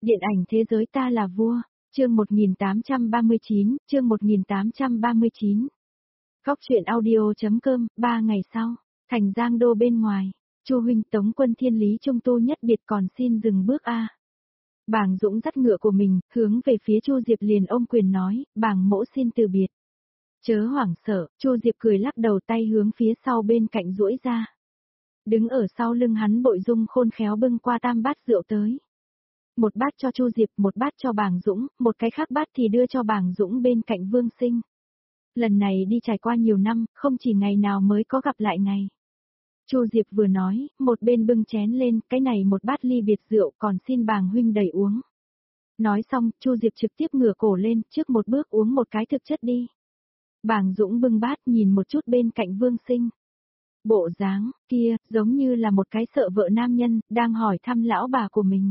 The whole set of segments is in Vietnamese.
Điện ảnh thế giới ta là vua, chương 1839, chương 1839. Góc truyện audio.com, 3 ngày sau, thành Giang Đô bên ngoài, Chu huynh Tống quân Thiên Lý Trung tu nhất biệt còn xin dừng bước a. Bàng Dũng dắt ngựa của mình, hướng về phía Chu Diệp liền ôm quyền nói, bàng mỗ xin từ biệt. Chớ hoảng sợ, Chu Diệp cười lắc đầu tay hướng phía sau bên cạnh duỗi ra. Đứng ở sau lưng hắn Bội Dung khôn khéo bưng qua tam bát rượu tới. Một bát cho Chu Diệp, một bát cho Bàng Dũng, một cái khác bát thì đưa cho Bàng Dũng bên cạnh Vương Sinh. Lần này đi trải qua nhiều năm, không chỉ ngày nào mới có gặp lại ngày. Chu Diệp vừa nói, một bên bưng chén lên, cái này một bát ly biệt rượu còn xin Bàng huynh đẩy uống. Nói xong, Chu Diệp trực tiếp ngửa cổ lên, trước một bước uống một cái thực chất đi. Bàng Dũng bưng bát nhìn một chút bên cạnh Vương Sinh. Bộ dáng kia, giống như là một cái sợ vợ nam nhân, đang hỏi thăm lão bà của mình.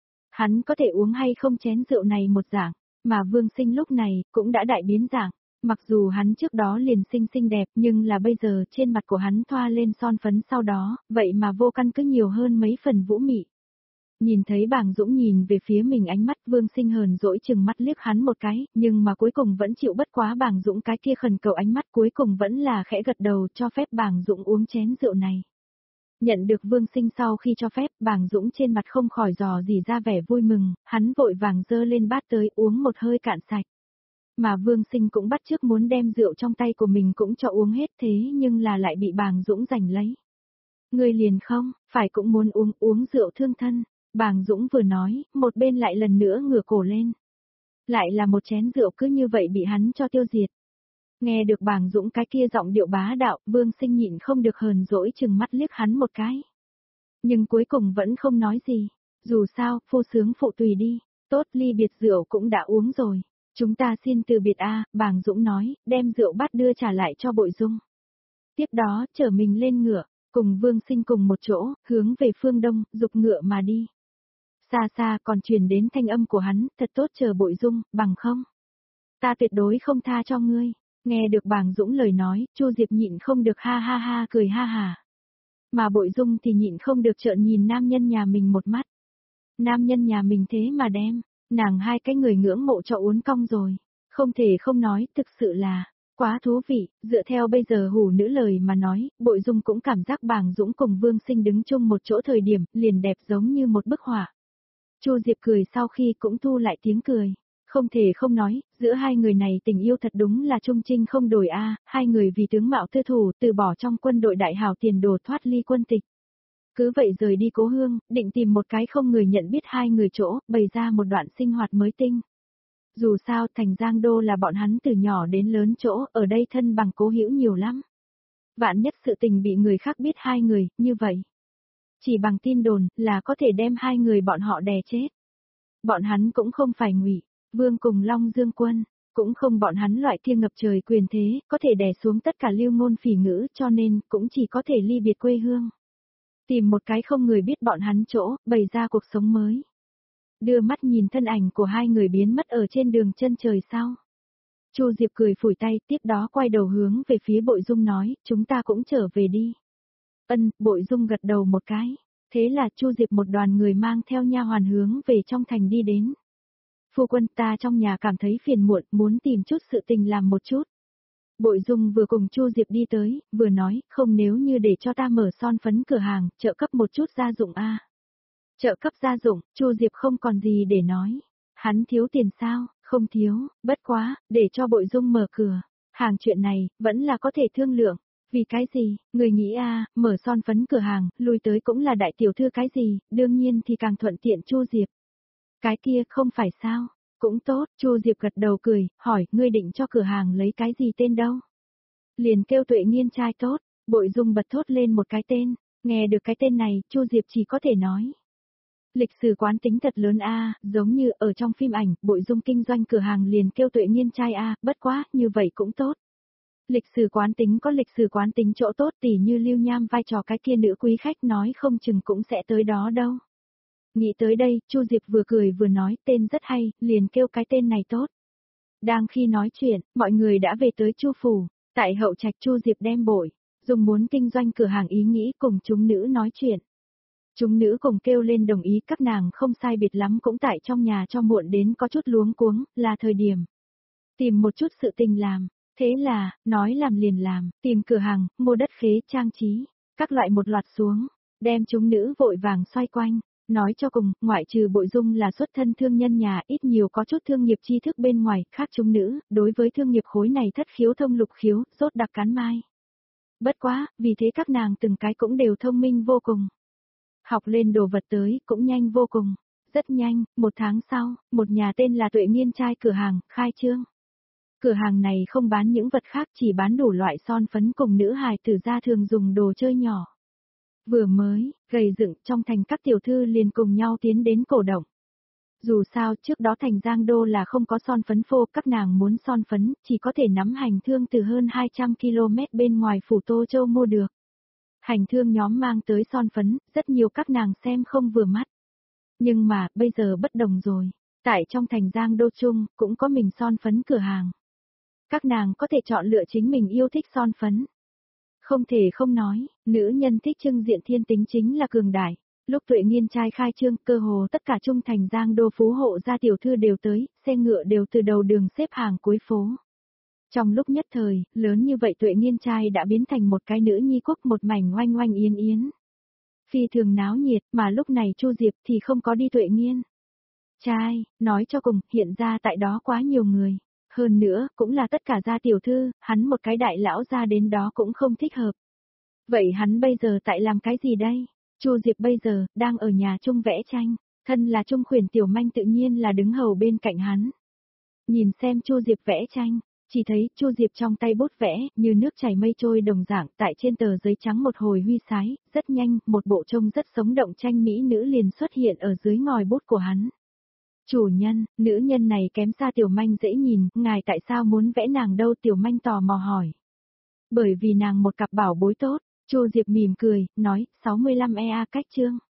Hắn có thể uống hay không chén rượu này một dạng, mà Vương Sinh lúc này cũng đã đại biến dạng. Mặc dù hắn trước đó liền xinh đẹp nhưng là bây giờ trên mặt của hắn thoa lên son phấn sau đó, vậy mà vô căn cứ nhiều hơn mấy phần vũ mị. Nhìn thấy Bàng Dũng nhìn về phía mình ánh mắt Vương Sinh hờn dỗi chừng mắt liếc hắn một cái, nhưng mà cuối cùng vẫn chịu bất quá Bàng Dũng cái kia khẩn cầu ánh mắt cuối cùng vẫn là khẽ gật đầu cho phép Bàng Dũng uống chén rượu này. Nhận được Vương Sinh sau khi cho phép, Bàng Dũng trên mặt không khỏi dò dỉ ra vẻ vui mừng, hắn vội vàng dơ lên bát tới uống một hơi cạn sạch. Mà Vương Sinh cũng bắt chước muốn đem rượu trong tay của mình cũng cho uống hết thế nhưng là lại bị Bàng Dũng giành lấy. Người liền không, phải cũng muốn uống rượu thương thân. Bàng Dũng vừa nói, một bên lại lần nữa ngửa cổ lên. Lại là một chén rượu cứ như vậy bị hắn cho tiêu diệt. Nghe được Bàng Dũng cái kia giọng điệu bá đạo, Vương Sinh nhịn không được hờn dỗi chừng mắt liếc hắn một cái. Nhưng cuối cùng vẫn không nói gì. Dù sao, phu sướng phụ tùy đi. Tốt, ly biệt rượu cũng đã uống rồi. Chúng ta xin từ biệt a, Bàng Dũng nói, đem rượu bát đưa trả lại cho Bội Dung. Tiếp đó, chở mình lên ngựa, cùng Vương Sinh cùng một chỗ, hướng về phương đông, dục ngựa mà đi. Xa xa còn truyền đến thanh âm của hắn, thật tốt chờ Bội Dung, bằng không. Ta tuyệt đối không tha cho ngươi. Nghe được Bàng Dũng lời nói, Chu Diệp nhịn không được ha ha ha cười ha hà. Mà Bội Dung thì nhịn không được trợn nhìn nam nhân nhà mình một mắt. Nam nhân nhà mình thế mà đem, nàng hai cái người ngưỡng mộ cho uốn cong rồi. Không thể không nói, thực sự là, quá thú vị, dựa theo bây giờ hủ nữ lời mà nói, Bội Dung cũng cảm giác Bàng Dũng cùng Vương Sinh đứng chung một chỗ thời điểm, liền đẹp giống như một bức họa. Chu Diệp cười sau khi cũng thu lại tiếng cười. Không thể không nói, giữa hai người này tình yêu thật đúng là trung trinh không đổi a, hai người vì tướng mạo tư thủ từ bỏ trong quân đội đại hào tiền đồ thoát ly quân tịch. Cứ vậy rời đi cố hương, định tìm một cái không người nhận biết hai người chỗ, bày ra một đoạn sinh hoạt mới tinh. Dù sao thành Giang Đô là bọn hắn từ nhỏ đến lớn chỗ, ở đây thân bằng cố hữu nhiều lắm. Vạn nhất sự tình bị người khác biết hai người, như vậy. Chỉ bằng tin đồn là có thể đem hai người bọn họ đè chết. Bọn hắn cũng không phải Ngụy Vương cùng Long Dương Quân, cũng không bọn hắn loại kia ngập trời quyền thế, có thể đè xuống tất cả lưu ngôn phỉ ngữ cho nên cũng chỉ có thể ly biệt quê hương. Tìm một cái không người biết bọn hắn chỗ, bày ra cuộc sống mới. Đưa mắt nhìn thân ảnh của hai người biến mất ở trên đường chân trời sau. Chu Diệp cười phủi tay, tiếp đó quay đầu hướng về phía Bội Dung nói, chúng ta cũng trở về đi. Bội Dung gật đầu một cái. Thế là Chu Diệp một đoàn người mang theo nha hoàn hướng về trong thành đi đến. Phu quân ta trong nhà cảm thấy phiền muộn, muốn tìm chút sự tình làm một chút. Bội Dung vừa cùng Chu Diệp đi tới, vừa nói, không nếu như để cho ta mở son phấn cửa hàng, trợ cấp một chút gia dụng a. Trợ cấp gia dụng, Chu Diệp không còn gì để nói. Hắn thiếu tiền sao, không thiếu, bất quá, để cho Bội Dung mở cửa. Hàng chuyện này, vẫn là có thể thương lượng. Vì cái gì, người nghĩ mở son phấn cửa hàng, lui tới cũng là đại tiểu thư cái gì, đương nhiên thì càng thuận tiện Chu Diệp. Cái kia không phải sao, cũng tốt, Chu Diệp gật đầu cười, hỏi, ngươi định cho cửa hàng lấy cái gì tên đâu? Liền kêu Tuệ Nghiên trai tốt, Bội Dung bật thốt lên một cái tên, nghe được cái tên này, Chu Diệp chỉ có thể nói. Lịch sử quán tính thật lớn giống như ở trong phim ảnh, Bội Dung kinh doanh cửa hàng liền kêu Tuệ Nghiên trai bất quá, như vậy cũng tốt. Lịch sử quán tính có lịch sử quán tính chỗ tốt tỉ như Lưu Nham vai trò cái kia nữ quý khách nói không chừng cũng sẽ tới đó đâu. Nghĩ tới đây, Chu Diệp vừa cười vừa nói tên rất hay, liền kêu cái tên này tốt. Đang khi nói chuyện, mọi người đã về tới Chu phủ, tại hậu trạch Chu Diệp đem Bội Dung muốn kinh doanh cửa hàng ý nghĩ cùng chúng nữ nói chuyện. Chúng nữ cùng kêu lên đồng ý, các nàng không sai biệt lắm cũng tại trong nhà cho muộn đến có chút luống cuống, là thời điểm. Tìm một chút sự tình làm, thế là, nói làm liền làm, tìm cửa hàng, mua đất khế, trang trí, các loại một loạt xuống, đem chúng nữ vội vàng xoay quanh. Nói cho cùng, ngoại trừ Bội Dung là xuất thân thương nhân nhà, ít nhiều có chút thương nghiệp tri thức bên ngoài, khác chúng nữ, đối với thương nghiệp khối này thất khiếu thông lục khiếu, rốt đặc cán mai. Bất quá, vì thế các nàng từng cái cũng đều thông minh vô cùng. Học lên đồ vật tới, cũng nhanh vô cùng. Rất nhanh, 1 tháng sau, một nhà tên là Tuệ Nghiên trai cửa hàng, khai trương. Cửa hàng này không bán những vật khác, chỉ bán đủ loại son phấn cùng nữ hài tử gia thường dùng đồ chơi nhỏ. Vừa mới, gầy dựng trong thành các tiểu thư liền cùng nhau tiến đến cổ động. Dù sao trước đó thành Giang Đô là không có son phấn phô, các nàng muốn son phấn, chỉ có thể nắm hành thương từ hơn 200 km bên ngoài phủ Tô Châu mua được. Hành thương nhóm mang tới son phấn, rất nhiều các nàng xem không vừa mắt. Nhưng mà, bây giờ bất đồng rồi. Tại trong thành Giang Đô Trung, cũng có mình son phấn cửa hàng. Các nàng có thể chọn lựa chính mình yêu thích son phấn. Không thể không nói, nữ nhân thích trưng diện thiên tính chính là cường đại. Lúc Tuệ Nghiên trai khai trương, cơ hồ tất cả trung thành Giang Đô phú hộ gia tiểu thư đều tới, xe ngựa đều từ đầu đường xếp hàng cuối phố. Trong lúc nhất thời, lớn như vậy Tuệ Nghiên trai đã biến thành một cái nữ nhi quốc, một mảnh oanh oanh yến yến. Phi thường náo nhiệt, mà lúc này Chu Diệp thì không có đi Tuệ Nghiên trai, nói cho cùng, hiện ra tại đó quá nhiều người. Hơn nữa, cũng là tất cả gia tiểu thư, hắn một cái đại lão ra đến đó cũng không thích hợp. Vậy hắn bây giờ tại làm cái gì đây? Chu Diệp bây giờ, đang ở nhà Trung vẽ tranh, thân là Trung khuyển tiểu manh tự nhiên là đứng hầu bên cạnh hắn. Nhìn xem Chu Diệp vẽ tranh, chỉ thấy Chu Diệp trong tay bút vẽ, như nước chảy mây trôi đồng dạng, tại trên tờ giấy trắng một hồi huy sái, rất nhanh, một bộ trông rất sống động tranh mỹ nữ liền xuất hiện ở dưới ngòi bút của hắn. Chủ nhân, nữ nhân này kém xa tiểu manh dễ nhìn, ngài tại sao muốn vẽ nàng đâu, tiểu manh tò mò hỏi. Bởi vì nàng một cặp bảo bối tốt, Chu Diệp mỉm cười, nói, 65 EA cách chương.